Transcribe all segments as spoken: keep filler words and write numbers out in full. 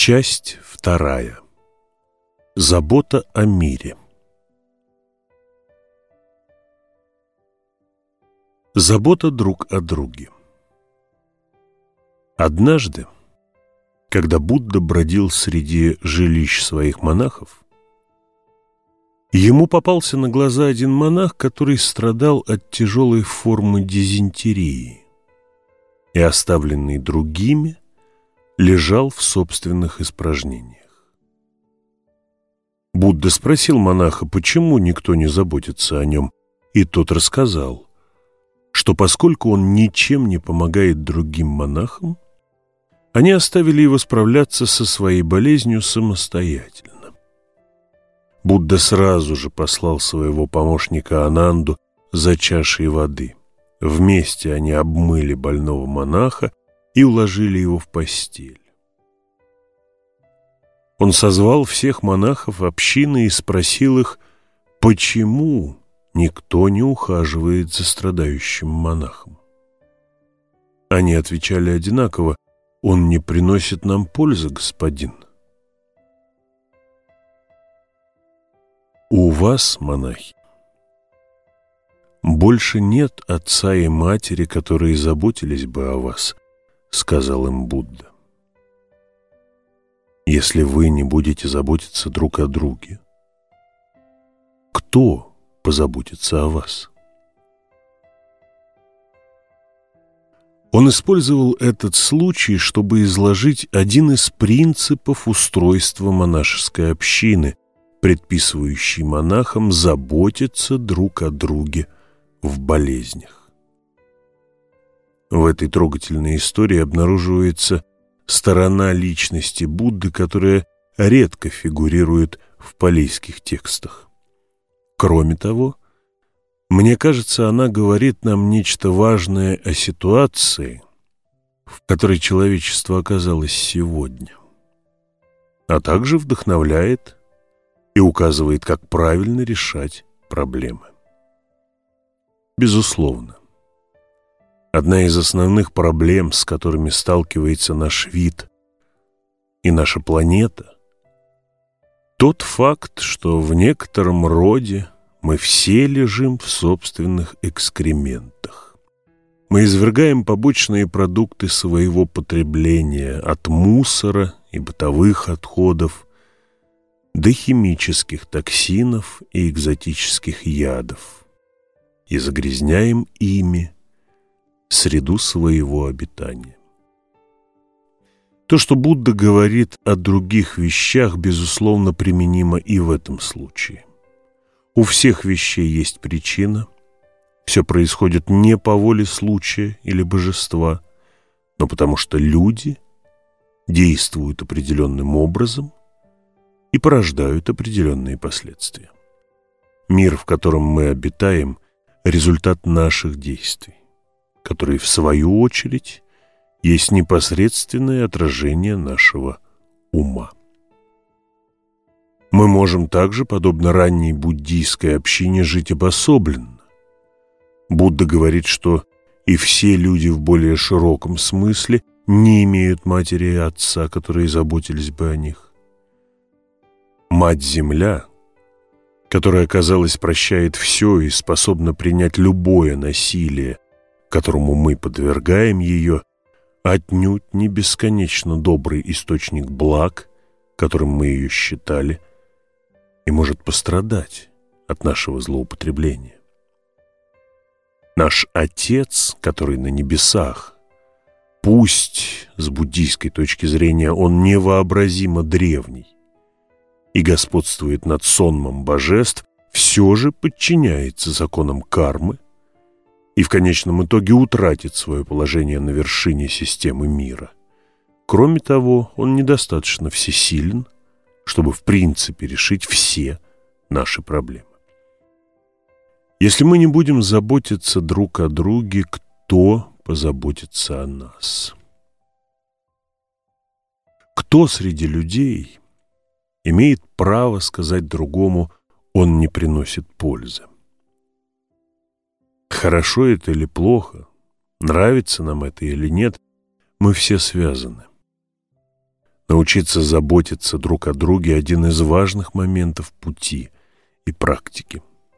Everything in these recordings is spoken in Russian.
Часть вторая. Забота о мире. Забота друг о друге. Однажды, когда Будда бродил среди жилищ своих монахов, ему попался на глаза один монах, который страдал от тяжелой формы дизентерии и, оставленный другими, лежал в собственных испражнениях. Будда спросил монаха, почему никто не заботится о нем, и тот рассказал, что поскольку он ничем не помогает другим монахам, они оставили его справляться со своей болезнью самостоятельно. Будда сразу же послал своего помощника Ананду за чашей воды. Вместе они обмыли больного монаха и уложили его в постель. Он созвал всех монахов общины и спросил их, почему никто не ухаживает за страдающим монахом. Они отвечали одинаково: «Он не приносит нам пользы, господин». У вас, монахи, больше нет отца и матери, которые заботились бы о вас, сказал им Будда. Если вы не будете заботиться друг о друге, кто позаботится о вас? Он использовал этот случай, чтобы изложить один из принципов устройства монашеской общины, предписывающий монахам заботиться друг о друге в болезнях. В этой трогательной истории обнаруживается сторона личности Будды, которая редко фигурирует в палийских текстах. Кроме того, мне кажется, она говорит нам нечто важное о ситуации, в которой человечество оказалось сегодня, а также вдохновляет и указывает, как правильно решать проблемы. Безусловно, одна из основных проблем, с которыми сталкивается наш вид и наша планета, тот факт, что в некотором роде мы все лежим в собственных экскрементах. Мы извергаем побочные продукты своего потребления от мусора и бытовых отходов до химических токсинов и экзотических ядов и загрязняем ими среду своего обитания. То, что Будда говорит о других вещах, безусловно, применимо и в этом случае. У всех вещей есть причина, все происходит не по воле случая или божества, но потому что люди действуют определенным образом и порождают определенные последствия. Мир, в котором мы обитаем, результат наших действий, которые, в свою очередь, есть непосредственное отражение нашего ума. Мы можем также, подобно ранней буддийской общине, жить обособленно. Будда говорит, что и все люди в более широком смысле не имеют матери и отца, которые заботились бы о них. Мать-Земля, которая, казалось, прощает все и способна принять любое насилие, которому мы подвергаем ее, отнюдь не бесконечно добрый источник благ, которым мы ее считали, и может пострадать от нашего злоупотребления. Наш Отец, который на небесах, пусть с буддийской точки зрения он невообразимо древний и господствует над сонмом божеств, все же подчиняется законам кармы и в конечном итоге утратит свое положение на вершине системы мира. Кроме того, он недостаточно всесилен, чтобы в принципе решить все наши проблемы. Если мы не будем заботиться друг о друге, кто позаботится о нас? Кто среди людей имеет право сказать другому: он не приносит пользы? Хорошо это или плохо, нравится нам это или нет, мы все связаны. научиться заботиться друг о друге – один из важных моментов пути и практики.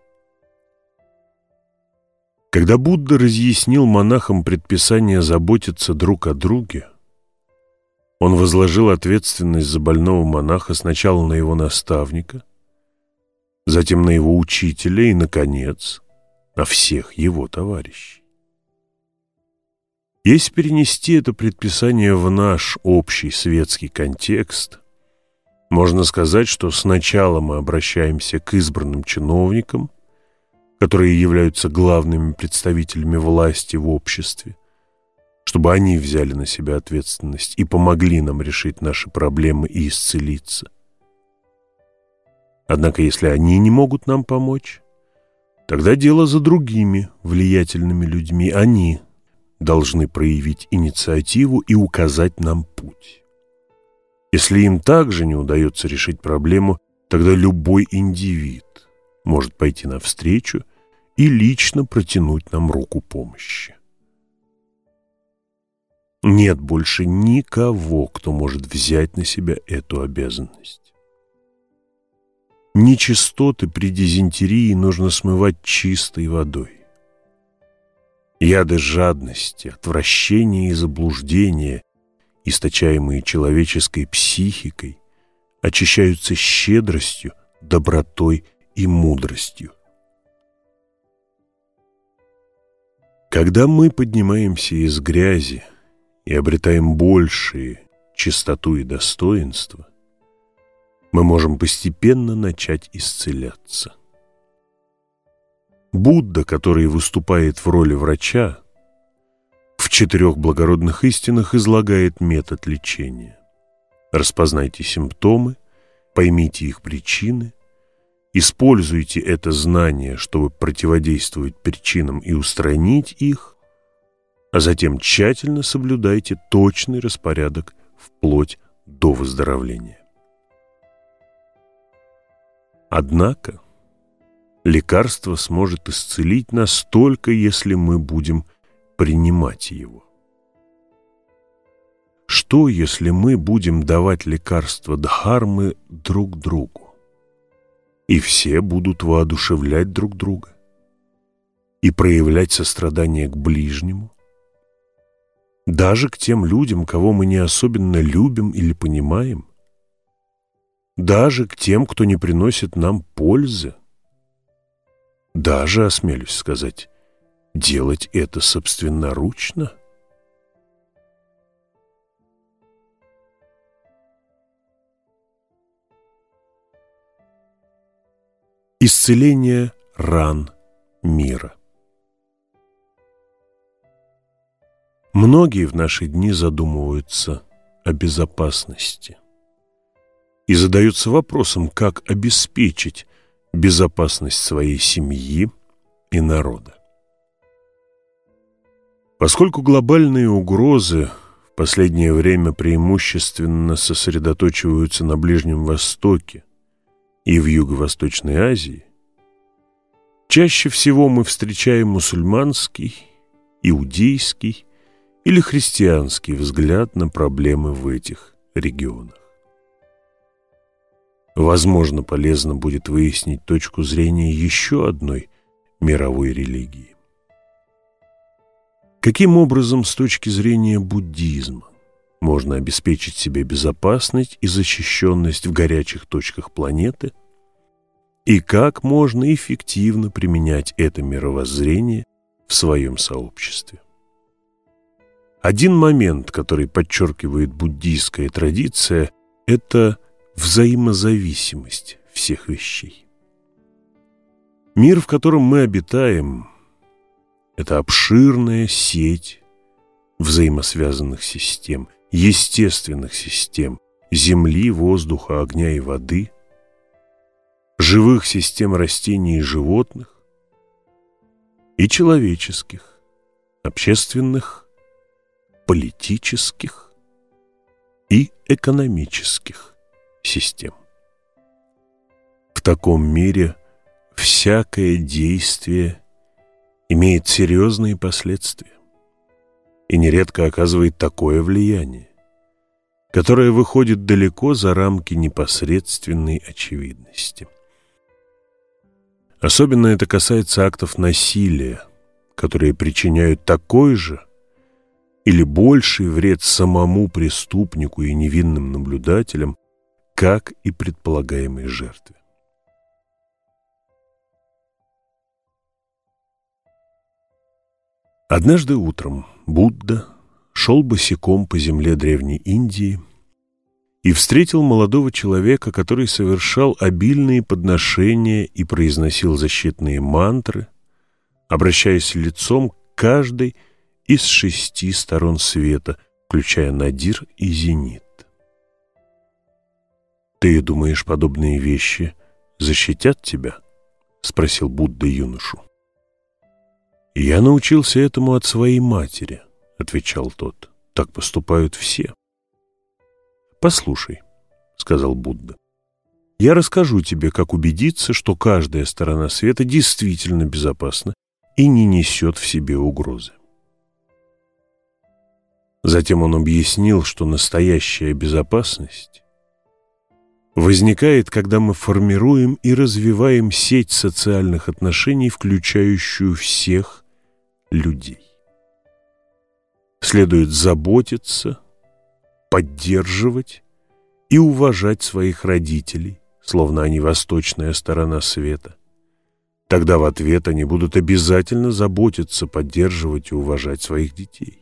Когда Будда разъяснил монахам предписание заботиться друг о друге, он возложил ответственность за больного монаха сначала на его наставника, затем на его учителя и, наконец, на всех его товарищей. Если перенести это предписание в наш общий светский контекст, можно сказать, что сначала мы обращаемся к избранным чиновникам, которые являются главными представителями власти в обществе, чтобы они взяли на себя ответственность и помогли нам решить наши проблемы и исцелиться. Однако, если они не могут нам помочь, тогда дело за другими влиятельными людьми. Они должны проявить инициативу и указать нам путь. Если им также не удается решить проблему, тогда любой индивид может пойти навстречу и лично протянуть нам руку помощи. Нет больше никого, кто может взять на себя эту обязанность. Нечистоты при дизентерии нужно смывать чистой водой. Яды жадности, отвращения и заблуждения, источаемые человеческой психикой, очищаются щедростью, добротой и мудростью. Когда мы поднимаемся из грязи и обретаем большие чистоту и достоинство, мы можем постепенно начать исцеляться. Будда, который выступает в роли врача, в четырех благородных истинах излагает метод лечения. Распознайте симптомы, поймите их причины, используйте это знание, чтобы противодействовать причинам и устранить их, а затем тщательно соблюдайте точный распорядок вплоть до выздоровления. Однако лекарство сможет исцелить нас только если мы будем принимать его. Что, если мы будем давать лекарства дхармы друг другу, и все будут воодушевлять друг друга и проявлять сострадание к ближнему, даже к тем людям, кого мы не особенно любим или понимаем, даже к тем, кто не приносит нам пользы, даже, осмелюсь сказать, делать это собственноручно? Исцеление ран мира. Многие в наши дни задумываются о безопасности и задаются вопросом, как обеспечить безопасность своей семьи и народа. Поскольку глобальные угрозы в последнее время преимущественно сосредоточиваются на Ближнем Востоке и в Юго-Восточной Азии, чаще всего мы встречаем мусульманский, иудейский или христианский взгляд на проблемы в этих регионах. Возможно, полезно будет выяснить точку зрения еще одной мировой религии. Каким образом, с точки зрения буддизма, можно обеспечить себе безопасность и защищенность в горячих точках планеты, и как можно эффективно применять это мировоззрение в своем сообществе? Один момент, который подчеркивает буддийская традиция, это взаимозависимость всех вещей. Мир, в котором мы обитаем, это обширная сеть взаимосвязанных систем, естественных систем земли, воздуха, огня и воды, живых систем растений и животных и человеческих, общественных, политических и экономических систем. В таком мире всякое действие имеет серьезные последствия и нередко оказывает такое влияние, которая выходит далеко за рамки непосредственной очевидности. Особенно это касается актов насилия, которые причиняют такой же или больший вред самому преступнику и невинным наблюдателям, как и предполагаемой жертве. Однажды утром Будда шел босиком по земле Древней Индии и встретил молодого человека, который совершал обильные подношения и произносил защитные мантры, обращаясь лицом к каждой из шести сторон света, включая Надир и Зенит. «Ты думаешь, подобные вещи защитят тебя?» — спросил Будда юношу. «Я научился этому от своей матери», — отвечал тот. «Так поступают все». «Послушай», — сказал Будда, — «я расскажу тебе, как убедиться, что каждая сторона света действительно безопасна и не несет в себе угрозы». Затем он объяснил, что настоящая безопасность возникает, когда мы формируем и развиваем сеть социальных отношений, включающую всех людей. Следует заботиться, поддерживать и уважать своих родителей, словно они восточная сторона света. Тогда в ответ они будут обязательно заботиться, поддерживать и уважать своих детей.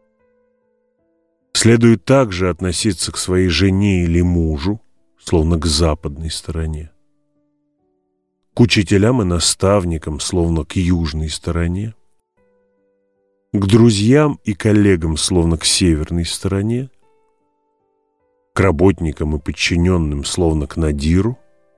Следует также относиться к своей жене или мужу, словно к западной стороне, к учителям и наставникам, словно к южной стороне, к друзьям и коллегам, словно к северной стороне, к работникам и подчиненным, словно к Надиру,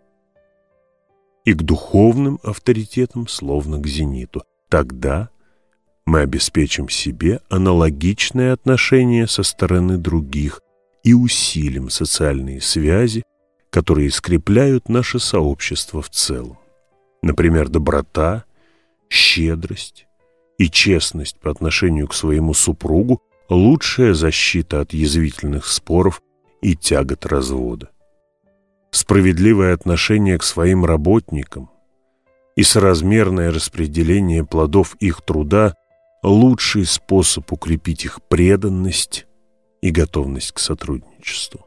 и к духовным авторитетам, словно к Зениту. Тогда мы обеспечим себе аналогичное отношение со стороны других и усилим социальные связи, которые скрепляют наше сообщество в целом. Например, доброта, щедрость и честность по отношению к своему супругу – лучшая защита от язвительных споров и тягот развода. Справедливое отношение к своим работникам и соразмерное распределение плодов их труда – лучший способ укрепить их преданность и готовность к сотрудничеству.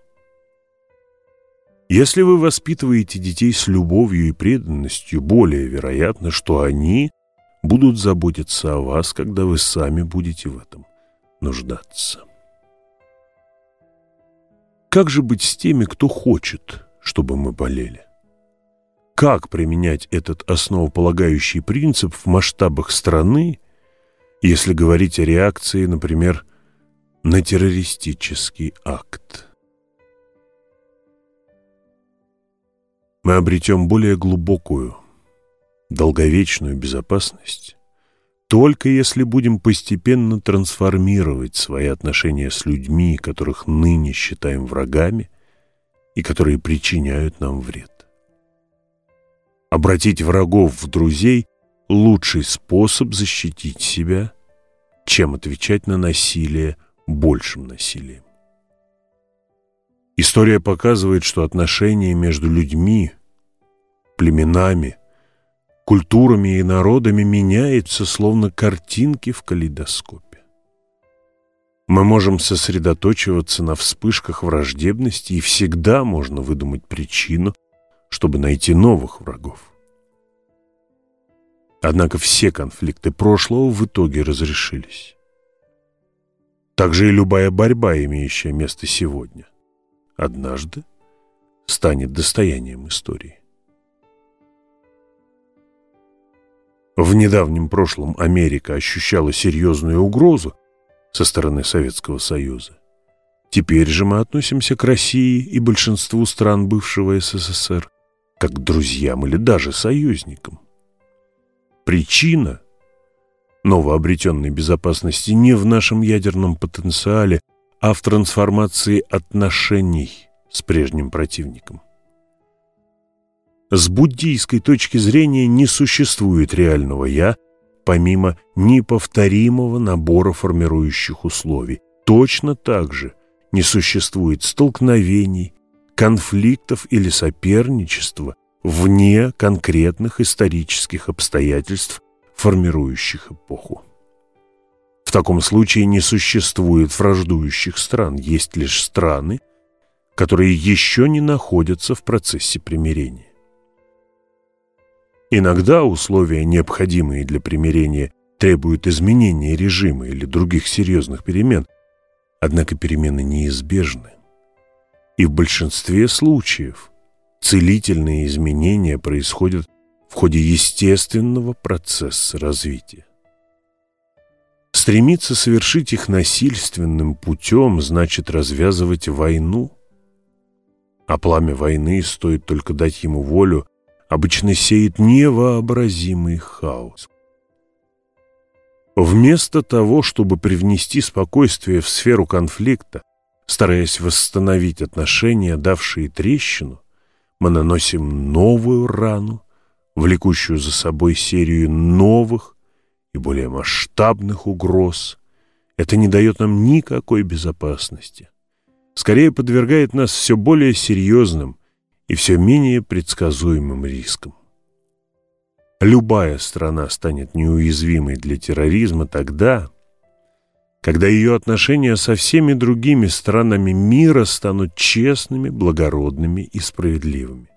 Если вы воспитываете детей с любовью и преданностью, более вероятно, что они будут заботиться о вас, когда вы сами будете в этом нуждаться. Как же быть с теми, кто хочет, чтобы мы болели? Как применять этот основополагающий принцип в масштабах страны, если говорить о реакции, например, на террористический акт? Мы обретем более глубокую, долговечную безопасность, только если будем постепенно трансформировать свои отношения с людьми, которых ныне считаем врагами и которые причиняют нам вред. Обратить врагов в друзей – лучший способ защитить себя, чем отвечать на насилие большим насилием. История показывает, что отношения между людьми, племенами, культурами и народами меняются, словно картинки в калейдоскопе. Мы можем сосредоточиваться на вспышках враждебности, и всегда можно выдумать причину, чтобы найти новых врагов. Однако все конфликты прошлого в итоге разрешились. Также и любая борьба, имеющая место сегодня, однажды станет достоянием истории. В недавнем прошлом Америка ощущала серьезную угрозу со стороны Советского Союза. Теперь же мы относимся к России и большинству стран бывшего СССР как к друзьям или даже союзникам. Причина новообретенной безопасности не в нашем ядерном потенциале, а в трансформации отношений с прежним противником. С буддийской точки зрения не существует реального «я», помимо неповторимого набора формирующих условий. Точно так же не существует столкновений, конфликтов или соперничества вне конкретных исторических обстоятельств, формирующих эпоху. В таком случае не существует враждующих стран, есть лишь страны, которые еще не находятся в процессе примирения. Иногда условия, необходимые для примирения, требуют изменения режима или других серьезных перемен, однако перемены неизбежны. И в большинстве случаев целительные изменения происходят в ходе естественного процесса развития. Стремиться совершить их насильственным путем значит развязывать войну, а пламя войны, стоит только дать ему волю, обычно сеет невообразимый хаос. Вместо того, чтобы привнести спокойствие в сферу конфликта, стараясь восстановить отношения, давшие трещину, мы наносим новую рану, влекущую за собой серию новых и более масштабных угроз. Это не дает нам никакой безопасности. Скорее подвергает нас все более серьезным и все менее предсказуемым рискам. Любая страна станет неуязвимой для терроризма тогда, когда ее отношения со всеми другими странами мира станут честными, благородными и справедливыми.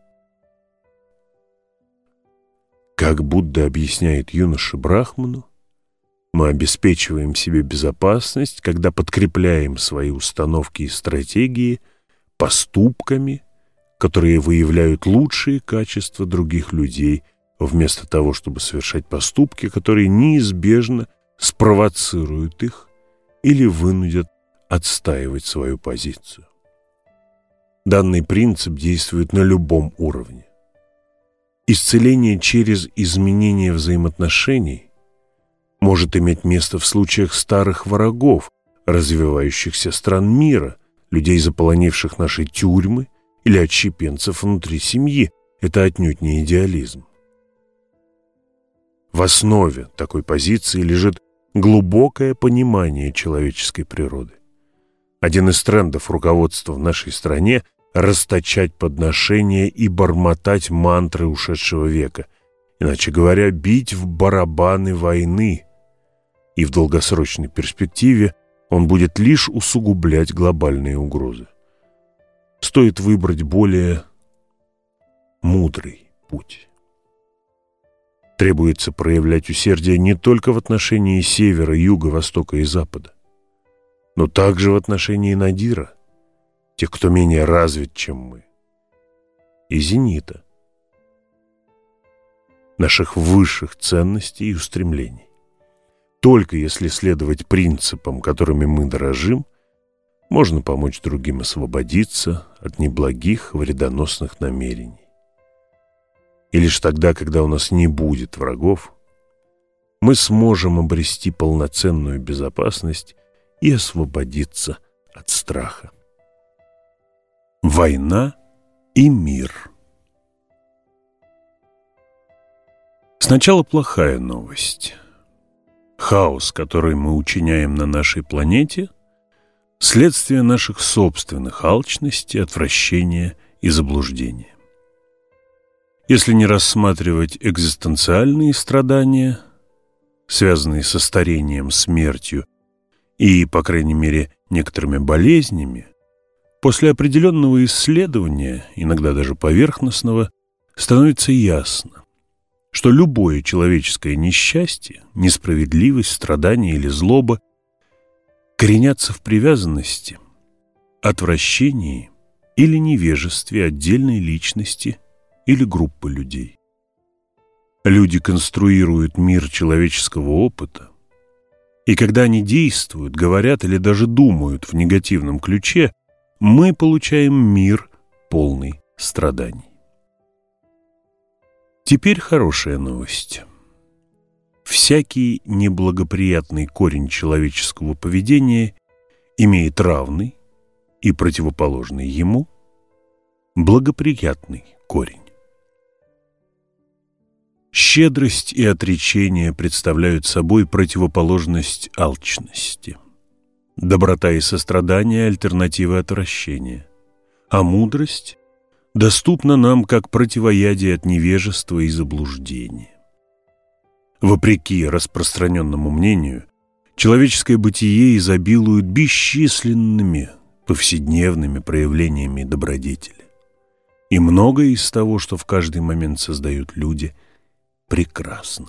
Как Будда объясняет юноше Брахману, мы обеспечиваем себе безопасность, когда подкрепляем свои установки и стратегии поступками, которые выявляют лучшие качества других людей, вместо того, чтобы совершать поступки, которые неизбежно спровоцируют их или вынудят отстаивать свою позицию. Данный принцип действует на любом уровне. Исцеление через изменение взаимоотношений может иметь место в случаях старых врагов, развивающихся стран мира, людей, заполонивших наши тюрьмы, или отщепенцев внутри семьи. Это отнюдь не идеализм. В основе такой позиции лежит глубокое понимание человеческой природы. Один из трендов руководства в нашей стране – расточать подношения и бормотать мантры ушедшего века, иначе говоря, бить в барабаны войны. И в долгосрочной перспективе он будет лишь усугублять глобальные угрозы. Стоит выбрать более мудрый путь. Требуется проявлять усердие не только в отношении севера, юга, востока и запада, но также в отношении надира, тех, кто менее развит, чем мы, и зенита, наших высших ценностей и устремлений. Только если следовать принципам, которыми мы дорожим, можно помочь другим освободиться от неблагих, вредоносных намерений. И лишь тогда, когда у нас не будет врагов, мы сможем обрести полноценную безопасность и освободиться от страха. Война и мир. Сначала плохая новость. Хаос, который мы учиняем на нашей планете, следствие наших собственных алчности, отвращения и заблуждения. Если не рассматривать экзистенциальные страдания, связанные со старением, смертью и, по крайней мере, некоторыми болезнями, после определенного исследования, иногда даже поверхностного, становится ясно, что любое человеческое несчастье, несправедливость, страдание или злоба коренятся в привязанности, отвращении или невежестве отдельной личности или группы людей. Люди конструируют мир человеческого опыта, и когда они действуют, говорят или даже думают в негативном ключе, мы получаем мир, полный страданий. Теперь хорошая новость. Всякий неблагоприятный корень человеческого поведения имеет равный и противоположный ему благоприятный корень. Щедрость и отречение представляют собой противоположность алчности. Доброта и сострадание – альтернативы отвращения, а мудрость доступна нам как противоядие от невежества и заблуждения. Вопреки распространенному мнению, человеческое бытие изобилует бесчисленными повседневными проявлениями добродетели. И многое из того, что в каждый момент создают люди, прекрасно.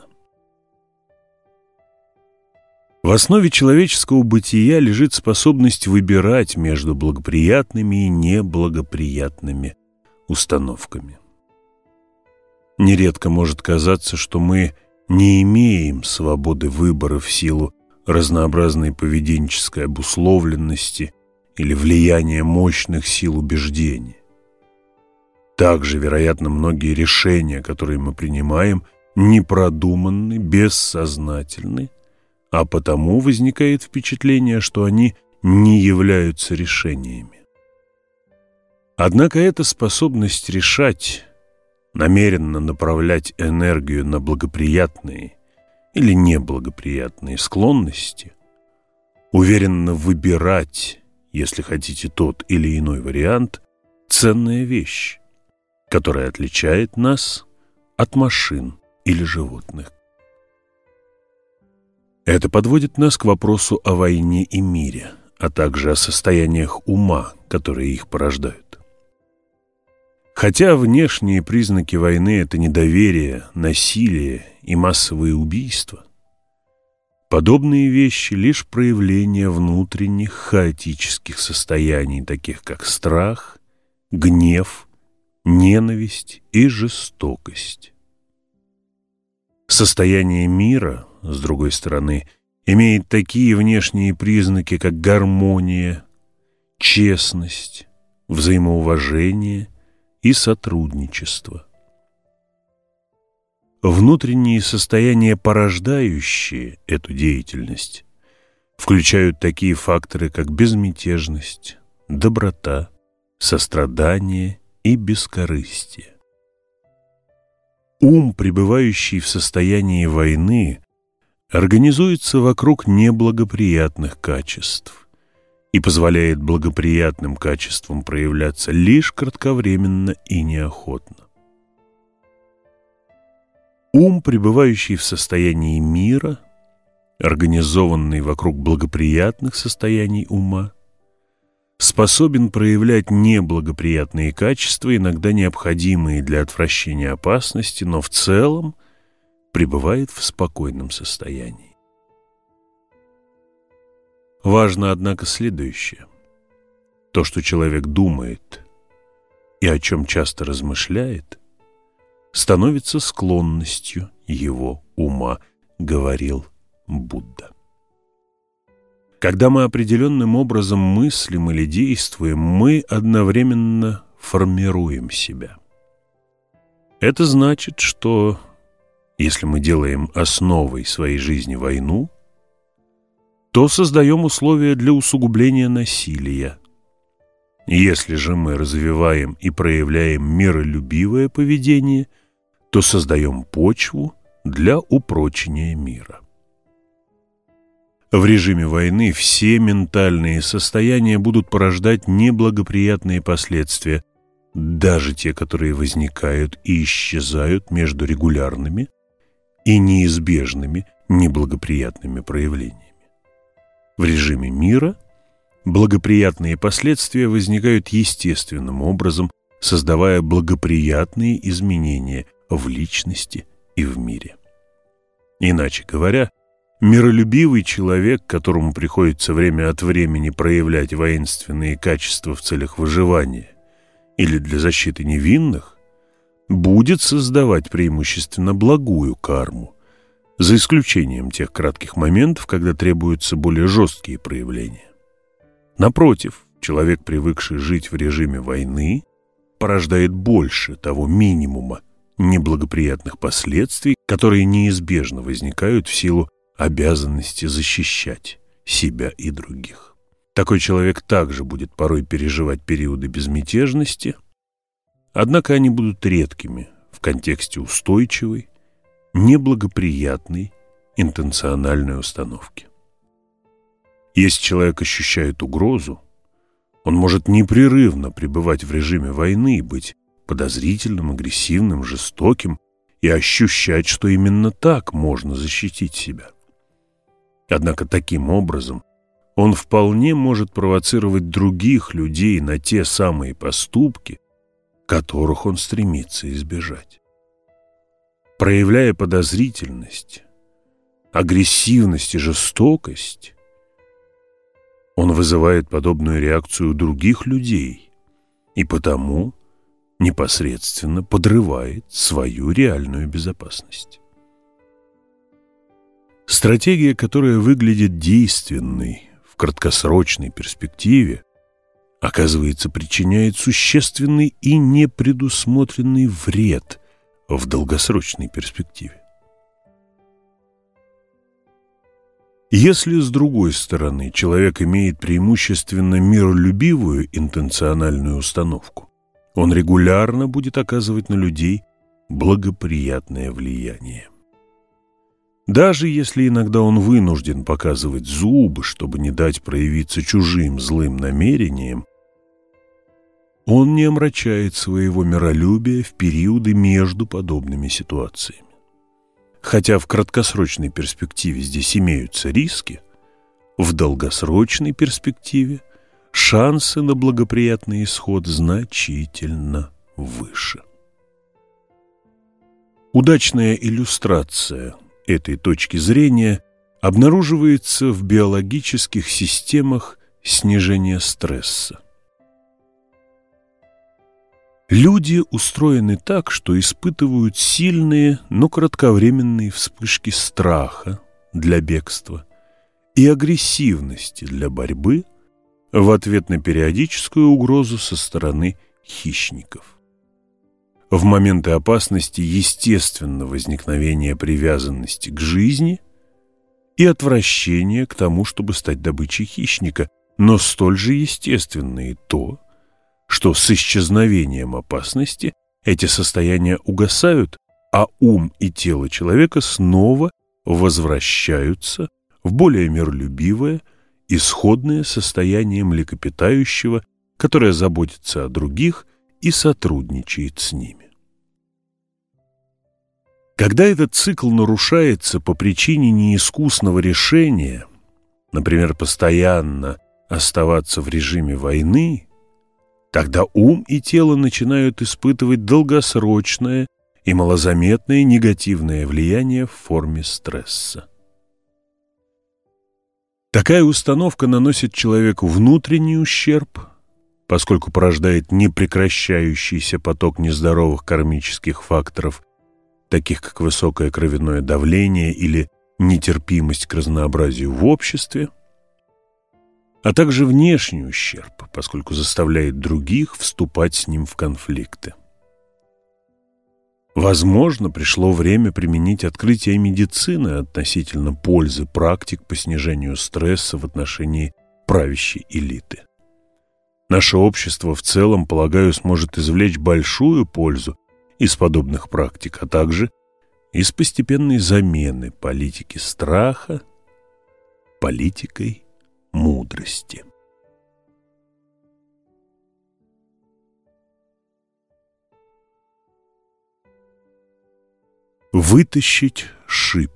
В основе человеческого бытия лежит способность выбирать между благоприятными и неблагоприятными установками. Нередко может казаться, что мы не имеем свободы выбора в силу разнообразной поведенческой обусловленности или влияния мощных сил убеждения. Также, вероятно, многие решения, которые мы принимаем, непродуманны, бессознательны, а потому возникает впечатление, что они не являются решениями. Однако эта способность решать, намеренно направлять энергию на благоприятные или неблагоприятные склонности, уверенно выбирать, если хотите, тот или иной вариант, ценная вещь, которая отличает нас от машин или животных. Это подводит нас к вопросу о войне и мире, а также о состояниях ума, которые их порождают. Хотя внешние признаки войны – это недоверие, насилие и массовые убийства, подобные вещи – лишь проявление внутренних хаотических состояний, таких как страх, гнев, ненависть и жестокость. Состояние мира, с другой стороны, имеет такие внешние признаки, как гармония, честность, взаимоуважение и сотрудничество. Внутренние состояния, порождающие эту деятельность, включают такие факторы, как безмятежность, доброта, сострадание и бескорыстие. Ум, пребывающий в состоянии войны, организуется вокруг неблагоприятных качеств и позволяет благоприятным качествам проявляться лишь кратковременно и неохотно. Ум, пребывающий в состоянии мира, организованный вокруг благоприятных состояний ума, способен проявлять неблагоприятные качества, иногда необходимые для отвращения опасности, но в целом пребывает в спокойном состоянии. Важно, однако, следующее. То, что человек думает и о чем часто размышляет, становится склонностью его ума, говорил Будда. Когда мы определенным образом мыслим или действуем, мы одновременно формируем себя. Это значит, что если мы делаем основой своей жизни войну, то создаем условия для усугубления насилия. Если же мы развиваем и проявляем миролюбивое поведение, то создаем почву для упрочения мира. В режиме войны все ментальные состояния будут порождать неблагоприятные последствия, даже те, которые возникают и исчезают между регулярными и неизбежными неблагоприятными проявлениями. В режиме мира благоприятные последствия возникают естественным образом, создавая благоприятные изменения в личности и в мире. Иначе говоря, миролюбивый человек, которому приходится время от времени проявлять воинственные качества в целях выживания или для защиты невинных, будет создавать преимущественно благую карму, за исключением тех кратких моментов, когда требуются более жесткие проявления. Напротив, человек, привыкший жить в режиме войны, порождает больше того минимума неблагоприятных последствий, которые неизбежно возникают в силу обязанности защищать себя и других. Такой человек также будет порой переживать периоды безмятежности, однако они будут редкими в контексте устойчивой, неблагоприятной интенциональной установки. Если человек ощущает угрозу, он может непрерывно пребывать в режиме войны, быть подозрительным, агрессивным, жестоким и ощущать, что именно так можно защитить себя. Однако таким образом он вполне может провоцировать других людей на те самые поступки, которых он стремится избежать. Проявляя подозрительность, агрессивность и жестокость, он вызывает подобную реакцию у других людей и потому непосредственно подрывает свою реальную безопасность. Стратегия, которая выглядит действенной в краткосрочной перспективе, оказывается, причиняет существенный и непредусмотренный вред в долгосрочной перспективе. Если, с другой стороны, человек имеет преимущественно миролюбивую интенциональную установку, он регулярно будет оказывать на людей благоприятное влияние. Даже если иногда он вынужден показывать зубы, чтобы не дать проявиться чужим злым намерениям, он не омрачает своего миролюбия в периоды между подобными ситуациями. Хотя в краткосрочной перспективе здесь имеются риски, в долгосрочной перспективе шансы на благоприятный исход значительно выше. Удачная иллюстрация этой точки зрения обнаруживается в биологических системах снижения стресса. Люди устроены так, что испытывают сильные, но кратковременные вспышки страха для бегства и агрессивности для борьбы в ответ на периодическую угрозу со стороны хищников. В моменты опасности естественно возникновение привязанности к жизни и отвращение к тому, чтобы стать добычей хищника, но столь же естественно и то, что с исчезновением опасности эти состояния угасают, а ум и тело человека снова возвращаются в более миролюбивое, исходное состояние млекопитающего, которое заботится о других и сотрудничает с ними. Когда этот цикл нарушается по причине неискусного решения, например, постоянно оставаться в режиме войны, тогда ум и тело начинают испытывать долгосрочное и малозаметное негативное влияние в форме стресса. Такая установка наносит человеку внутренний ущерб, поскольку порождает непрекращающийся поток нездоровых кармических факторов, таких как высокое кровяное давление или нетерпимость к разнообразию в обществе, а также внешний ущерб, поскольку заставляет других вступать с ним в конфликты. Возможно, пришло время применить открытие медицины относительно пользы практик по снижению стресса в отношении правящей элиты. Наше общество в целом, полагаю, сможет извлечь большую пользу из подобных практик, а также из постепенной замены политики страха политикой мудрости. Вытащить шип.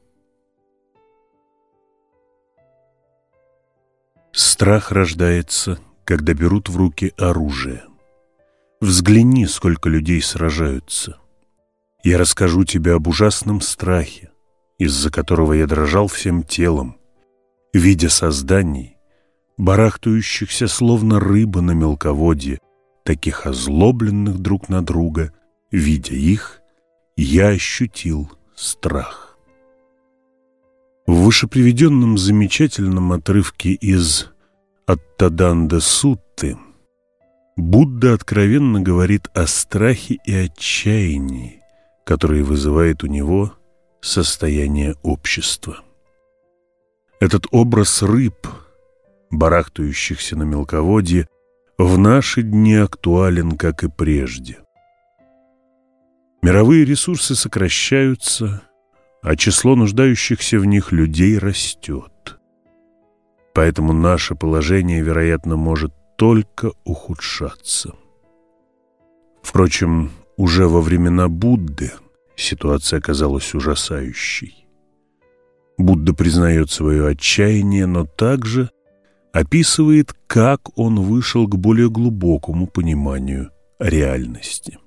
Страх рождается, когда берут в руки оружие. Взгляни, сколько людей сражаются. Я расскажу тебе об ужасном страхе, из-за которого я дрожал всем телом, видя созданий, барахтающихся словно рыба на мелководье, таких озлобленных друг на друга, видя их, я ощутил страх. В вышеприведенном замечательном отрывке из Аттаданда Сутты Будда откровенно говорит о страхе и отчаянии, которые вызывает у него состояние общества. Этот образ рыб, барахтающихся на мелководье, в наши дни актуален, как и прежде. Мировые ресурсы сокращаются, а число нуждающихся в них людей растет. Поэтому наше положение, вероятно, может только ухудшаться. Впрочем, уже во времена Будды ситуация оказалась ужасающей. Будда признает свое отчаяние, но также описывает, как он вышел к более глубокому пониманию реальности.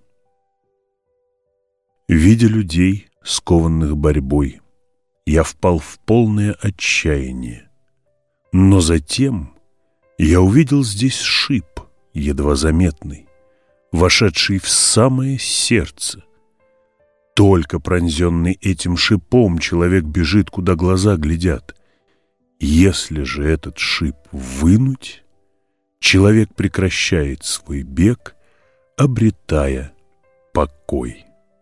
Видя людей, скованных борьбой, я впал в полное отчаяние. Но затем я увидел здесь шип, едва заметный, вошедший в самое сердце. Только пронзенный этим шипом человек бежит, куда глаза глядят. Если же этот шип вынуть, человек прекращает свой бег, обретая покой.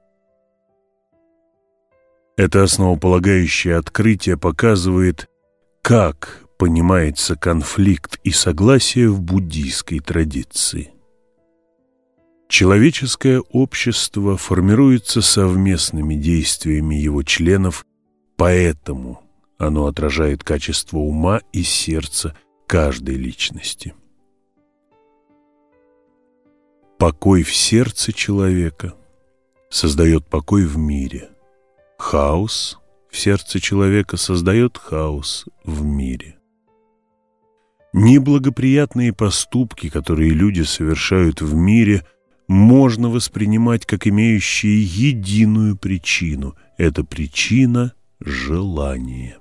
Это основополагающее открытие показывает, как понимается конфликт и согласие в буддийской традиции. Человеческое общество формируется совместными действиями его членов, поэтому оно отражает качество ума и сердца каждой личности. Покой в сердце человека создает покой в мире. Хаос в сердце человека создает хаос в мире. Неблагоприятные поступки, которые люди совершают в мире, можно воспринимать как имеющие единую причину. Это причина желания.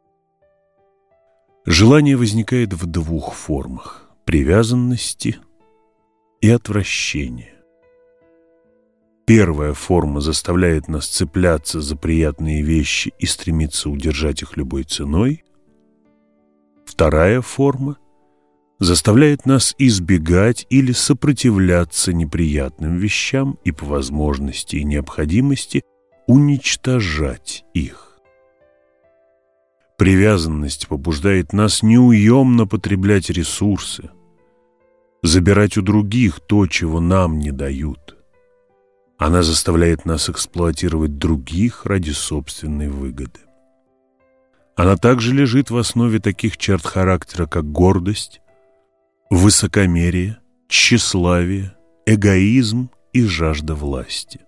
Желание возникает в двух формах – привязанности и отвращения. Первая форма заставляет нас цепляться за приятные вещи и стремиться удержать их любой ценой. Вторая форма заставляет нас избегать или сопротивляться неприятным вещам и по возможности и необходимости уничтожать их. Привязанность побуждает нас неуемно потреблять ресурсы, забирать у других то, чего нам не дают. Она заставляет нас эксплуатировать других ради собственной выгоды. Она также лежит в основе таких черт характера, как гордость, высокомерие, тщеславие, эгоизм и жажда власти.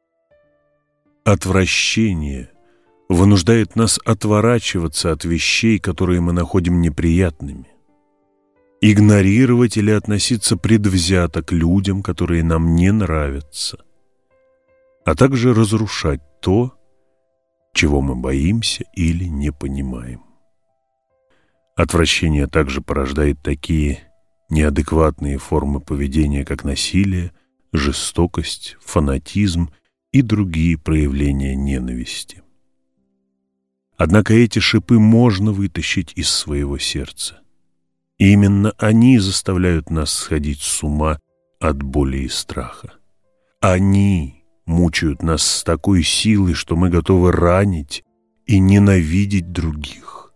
Отвращение вынуждает нас отворачиваться от вещей, которые мы находим неприятными, игнорировать или относиться предвзято к людям, которые нам не нравятся, а также разрушать то, чего мы боимся или не понимаем. Отвращение также порождает такие неадекватные формы поведения, как насилие, жестокость, фанатизм и другие проявления ненависти. Однако эти шипы можно вытащить из своего сердца. И именно они заставляют нас сходить с ума от боли и страха. Они мучают нас с такой силой, что мы готовы ранить и ненавидеть других,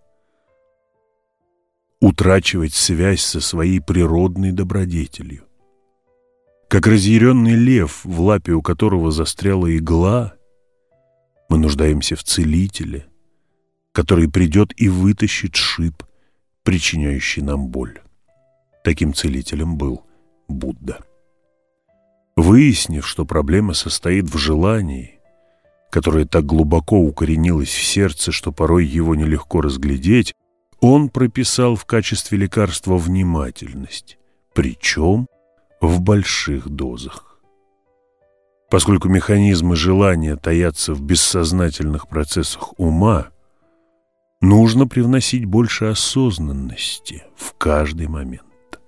утрачивать связь со своей природной добродетелью. Как разъяренный лев, в лапе у которого застряла игла, мы нуждаемся в целителе, который придет и вытащит шип, причиняющий нам боль. Таким целителем был Будда. Выяснив, что проблема состоит в желании, которое так глубоко укоренилось в сердце, что порой его нелегко разглядеть, он прописал в качестве лекарства внимательность, причем в больших дозах. Поскольку механизмы желания таятся в бессознательных процессах ума, нужно привносить больше осознанности в каждый момент.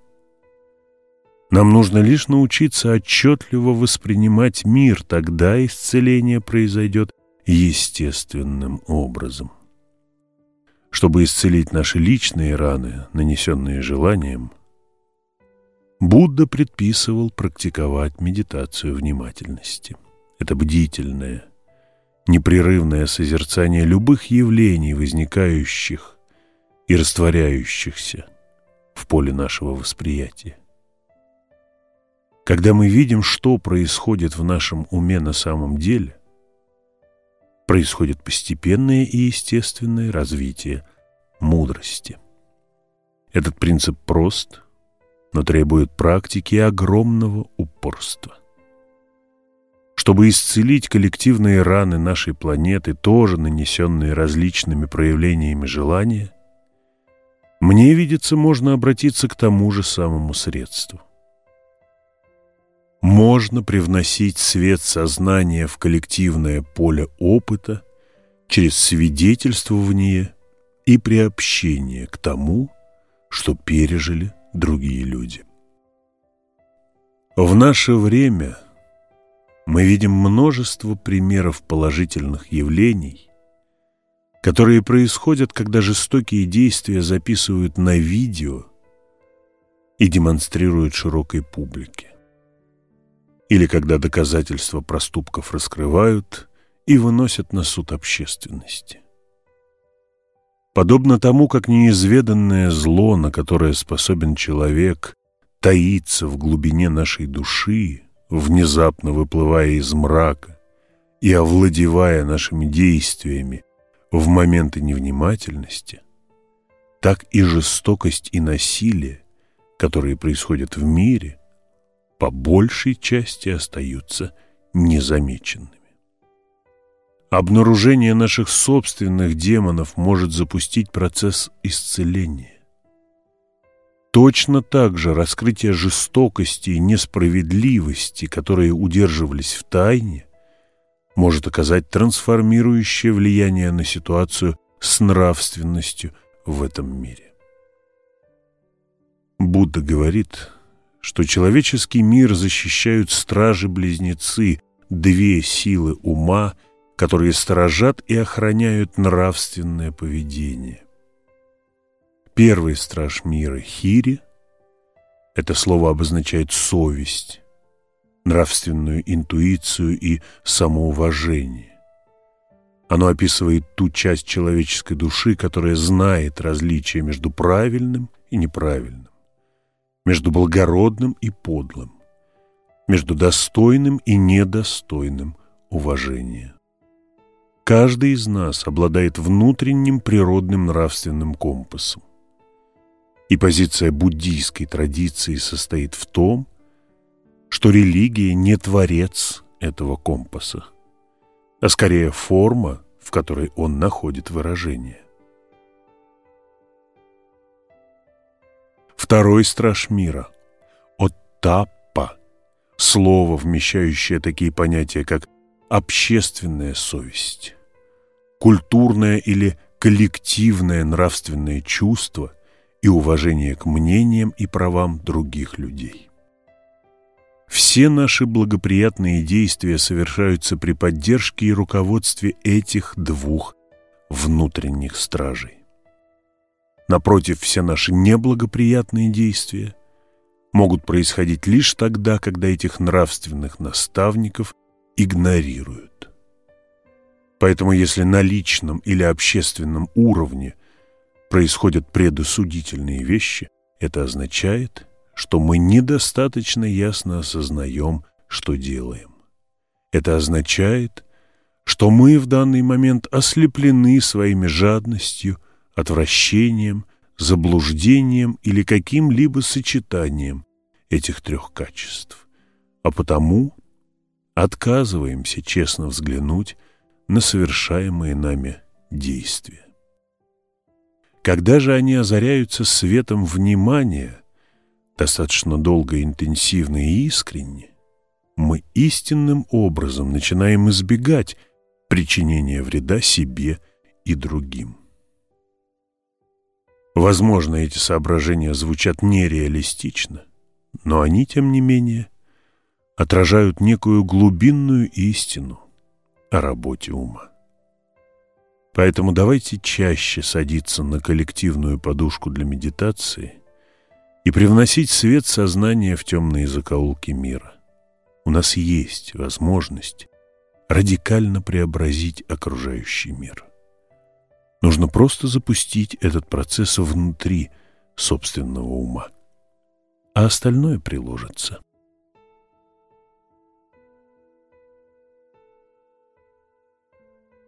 Нам нужно лишь научиться отчетливо воспринимать мир, тогда исцеление произойдет естественным образом. Чтобы исцелить наши личные раны, нанесенные желанием, Будда предписывал практиковать медитацию внимательности. Это бдительное, непрерывное созерцание любых явлений, возникающих и растворяющихся в поле нашего восприятия. Когда мы видим, что происходит в нашем уме на самом деле, происходит постепенное и естественное развитие мудрости. Этот принцип прост, но требует практики и огромного упорства. Чтобы исцелить коллективные раны нашей планеты, тоже нанесенные различными проявлениями желания, мне видится, можно обратиться к тому же самому средству. Можно привносить свет сознания в коллективное поле опыта через свидетельствование и приобщение к тому, что пережили другие люди. В наше время мы видим множество примеров положительных явлений, которые происходят, когда жестокие действия записывают на видео и демонстрируют широкой публике, или когда доказательства проступков раскрывают и выносят на суд общественности. Подобно тому, как неизведанное зло, на которое способен человек, таится в глубине нашей души, внезапно выплывая из мрака и овладевая нашими действиями в моменты невнимательности, так и жестокость и насилие, которые происходят в мире, по большей части остаются незамеченными. Обнаружение наших собственных демонов может запустить процесс исцеления. Точно так же раскрытие жестокости и несправедливости, которые удерживались в тайне, может оказать трансформирующее влияние на ситуацию с нравственностью в этом мире. Будда говорит, что человеческий мир защищают стражи-близнецы, две силы ума, которые сторожат и охраняют нравственное поведение. Первый страж мира, Хири, это слово обозначает совесть, нравственную интуицию и самоуважение. Оно описывает ту часть человеческой души, которая знает различия между правильным и неправильным, между благородным и подлым, между достойным и недостойным уважения. Каждый из нас обладает внутренним природным нравственным компасом. И позиция буддийской традиции состоит в том, что религия не творец этого компаса, а скорее форма, в которой он находит выражение. Второй страж мира – Оттаппа, слово, вмещающее такие понятия, как общественная совесть, культурное или коллективное нравственное чувство и уважение к мнениям и правам других людей. Все наши благоприятные действия совершаются при поддержке и руководстве этих двух внутренних стражей. Напротив, все наши неблагоприятные действия могут происходить лишь тогда, когда этих нравственных наставников игнорируют. Поэтому, если на личном или общественном уровне происходят предосудительные вещи, это означает, что мы недостаточно ясно осознаем, что делаем. Это означает, что мы в данный момент ослеплены своими жадностью, отвращением, заблуждением или каким-либо сочетанием этих трех качеств, а потому отказываемся честно взглянуть на совершаемые нами действия. Когда же они озаряются светом внимания, достаточно долго, интенсивно и искренне, мы истинным образом начинаем избегать причинения вреда себе и другим. Возможно, эти соображения звучат нереалистично, но они, тем не менее, отражают некую глубинную истину о работе ума. Поэтому давайте чаще садиться на коллективную подушку для медитации и привносить свет сознания в темные закоулки мира. У нас есть возможность радикально преобразить окружающий мир. Нужно просто запустить этот процесс внутри собственного ума, а остальное приложится.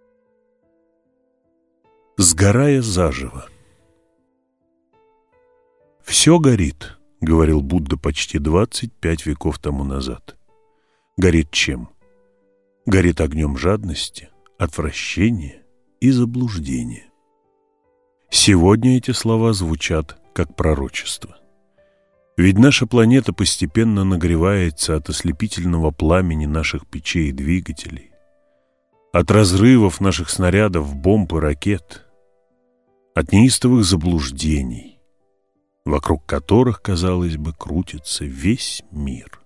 Сгорая заживо. «Все горит», — говорил Будда почти двадцать пять веков тому назад. Горит чем? Горит огнем жадности, отвращения и заблуждения. Сегодня эти слова звучат как пророчество. Ведь наша планета постепенно нагревается от ослепительного пламени наших печей и двигателей, от разрывов наших снарядов, бомб и ракет, от неистовых заблуждений, вокруг которых, казалось бы, крутится весь мир.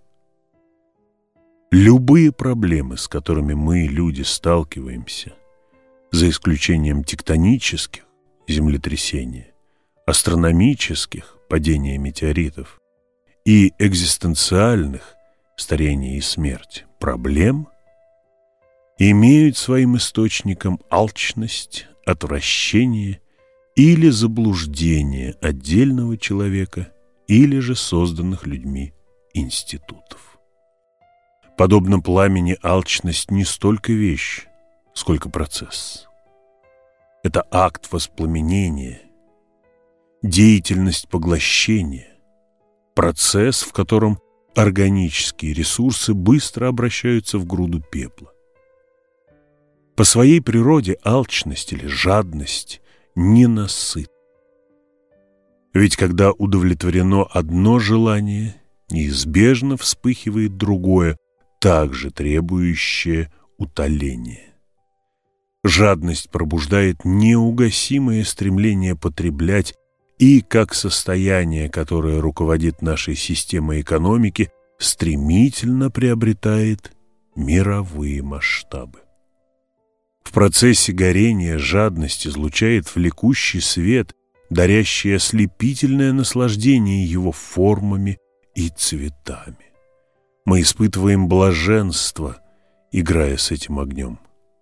Любые проблемы, с которыми мы, люди, сталкиваемся, за исключением тектонических, землетрясения, астрономических, падения метеоритов, и экзистенциальных, старение и смерть, проблем, имеют своим источником алчность, отвращение или заблуждение отдельного человека или же созданных людьми институтов. Подобно пламени, алчность не столько вещь, сколько процесс. Это акт воспламенения, деятельность поглощения, процесс, в котором органические ресурсы быстро обращаются в груду пепла. По своей природе алчность или жадность ненасытна. Ведь когда удовлетворено одно желание, неизбежно вспыхивает другое, также требующее утоления. Жадность пробуждает неугасимое стремление потреблять и, как состояние, которое руководит нашей системой экономики, стремительно приобретает мировые масштабы. В процессе горения жадность излучает влекущий свет, дарящий ослепительное наслаждение его формами и цветами. Мы испытываем блаженство, играя с этим огнем.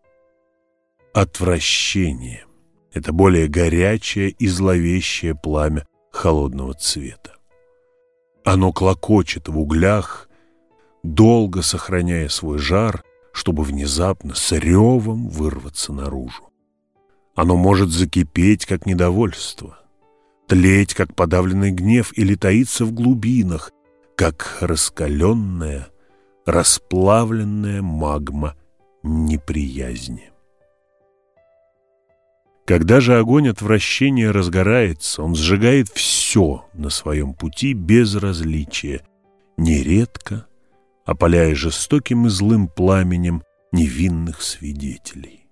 Отвращение – это более горячее и зловещее пламя холодного цвета. Оно клокочет в углях, долго сохраняя свой жар, чтобы внезапно с ревом вырваться наружу. Оно может закипеть, как недовольство, тлеть, как подавленный гнев, или таиться в глубинах, как раскаленная, расплавленная магма неприязни. Когда же огонь отвращения разгорается, он сжигает все на своем пути без различия, нередко опаляя жестоким и злым пламенем невинных свидетелей.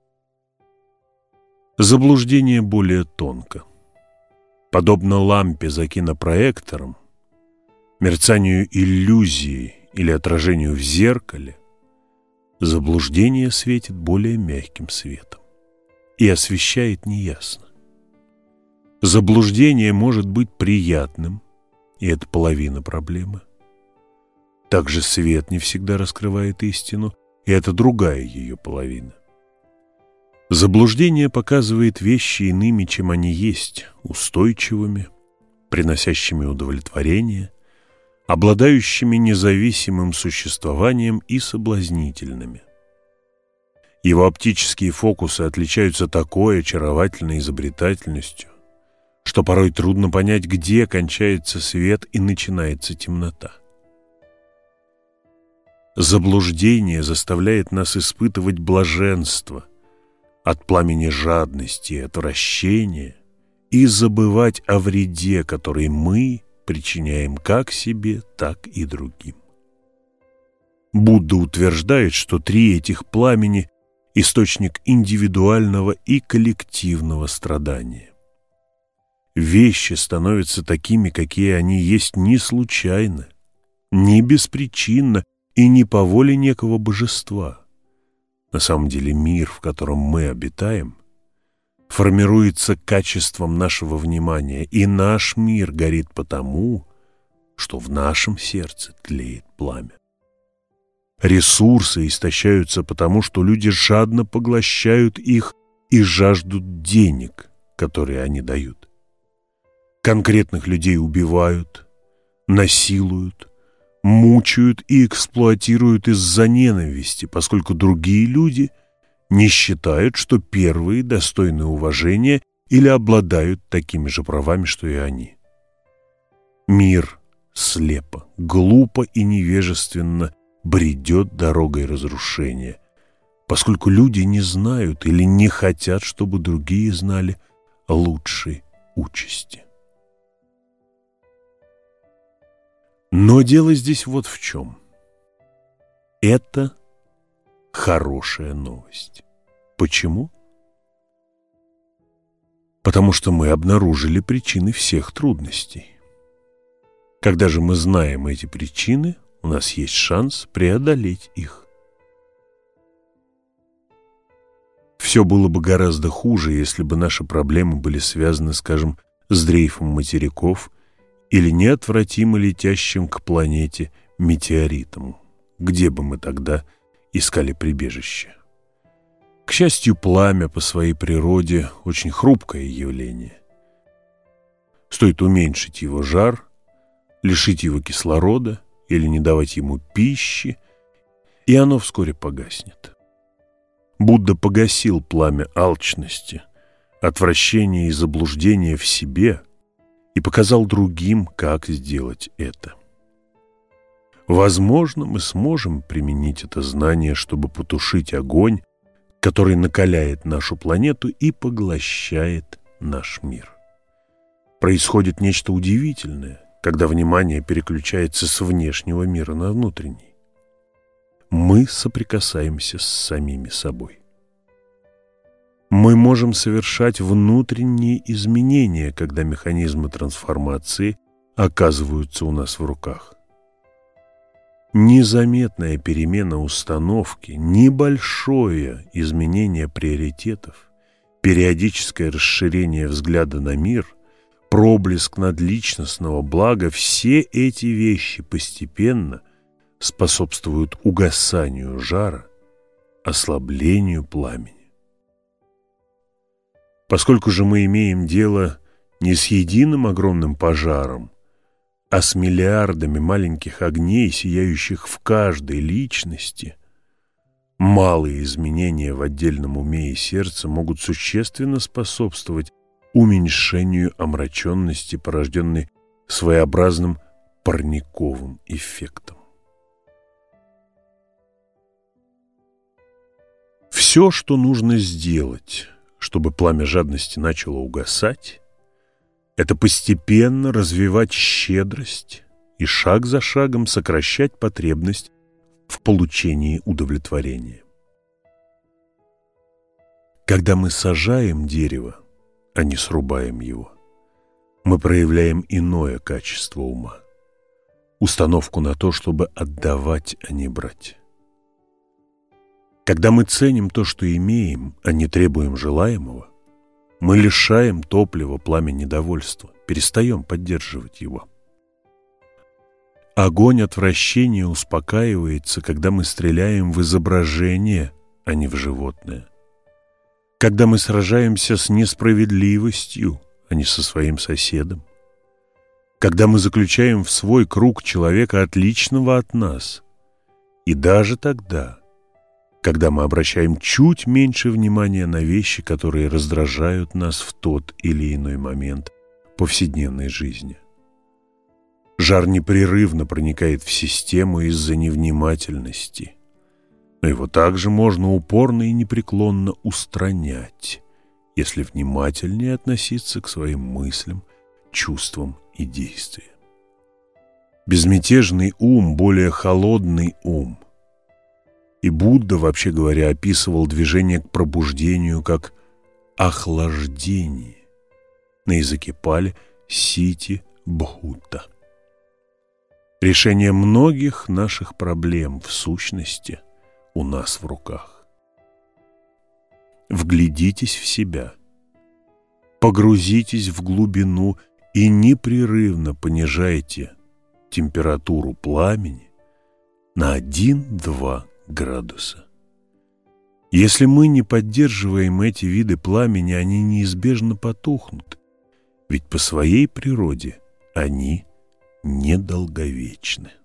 Заблуждение более тонко. Подобно лампе за кинопроектором, мерцанию иллюзии или отражению в зеркале, заблуждение светит более мягким светом и освещает неясно. Заблуждение может быть приятным, и это половина проблемы. Также свет не всегда раскрывает истину, и это другая ее половина. Заблуждение показывает вещи иными, чем они есть, устойчивыми, приносящими удовлетворение, обладающими независимым существованием и соблазнительными. Его оптические фокусы отличаются такой очаровательной изобретательностью, что порой трудно понять, где кончается свет и начинается темнота. Заблуждение заставляет нас испытывать блаженство от пламени жадности и отвращения и забывать о вреде, который мы причиняем как себе, так и другим. Будда утверждает, что три этих пламени – источник индивидуального и коллективного страдания. Вещи становятся такими, какие они есть, не случайно, не беспричинно и не по воле некого божества. На самом деле мир, в котором мы обитаем, формируется качеством нашего внимания, и наш мир горит потому, что в нашем сердце тлеет пламя. Ресурсы истощаются потому, что люди жадно поглощают их и жаждут денег, которые они дают. Конкретных людей убивают, насилуют, мучают и эксплуатируют из-за ненависти, поскольку другие люди не считают, что первые достойны уважения или обладают такими же правами, что и они. Мир слепо, глупо и невежественно бредет дорогой разрушения, поскольку люди не знают или не хотят, чтобы другие знали лучшей участи. Но дело здесь вот в чем. Это хорошая новость. Почему? Потому что мы обнаружили причины всех трудностей. Когда же мы знаем эти причины, у нас есть шанс преодолеть их. Все было бы гораздо хуже, если бы наши проблемы были связаны, скажем, с дрейфом материков или неотвратимо летящим к планете метеоритом. Где бы мы тогда искали прибежище? К счастью, пламя по своей природе очень хрупкое явление. Стоит уменьшить его жар, лишить его кислорода или не давать ему пищи, и оно вскоре погаснет. Будда погасил пламя алчности, отвращения и заблуждения в себе и показал другим, как сделать это. Возможно, мы сможем применить это знание, чтобы потушить огонь, который накаляет нашу планету и поглощает наш мир. Происходит нечто удивительное, когда внимание переключается с внешнего мира на внутренний. Мы соприкасаемся с самими собой. Мы можем совершать внутренние изменения, когда механизмы трансформации оказываются у нас в руках. Незаметная перемена установки, небольшое изменение приоритетов, периодическое расширение взгляда на мир, проблеск надличностного блага – все эти вещи постепенно способствуют угасанию жара, ослаблению пламени. Поскольку же мы имеем дело не с единым огромным пожаром, а с миллиардами маленьких огней, сияющих в каждой личности, малые изменения в отдельном уме и сердце могут существенно способствовать уменьшению омраченности, порожденной своеобразным парниковым эффектом. Все, что нужно сделать, чтобы пламя жадности начало угасать, это постепенно развивать щедрость и шаг за шагом сокращать потребность в получении удовлетворения. Когда мы сажаем дерево, а не срубаем его, мы проявляем иное качество ума, установку на то, чтобы отдавать, а не брать. Когда мы ценим то, что имеем, а не требуем желаемого, мы лишаем топлива пламя недовольства, перестаем поддерживать его. Огонь отвращения успокаивается, когда мы стреляем в изображение, а не в животное. Когда мы сражаемся с несправедливостью, а не со своим соседом. Когда мы заключаем в свой круг человека, отличного от нас. И даже тогда, когда мы обращаем чуть меньше внимания на вещи, которые раздражают нас в тот или иной момент повседневной жизни. Жар непрерывно проникает в систему из-за невнимательности, но его также можно упорно и непреклонно устранять, если внимательнее относиться к своим мыслям, чувствам и действиям. Безмятежный ум – более холодный ум. И Будда, вообще говоря, описывал движение к пробуждению как охлаждение. На языке Пали – сити бхута. Решение многих наших проблем, в сущности, у нас в руках. Вглядитесь в себя, погрузитесь в глубину и непрерывно понижайте температуру пламени на один-два градуса. Если мы не поддерживаем эти виды пламени, они неизбежно потухнут, ведь по своей природе они недолговечны.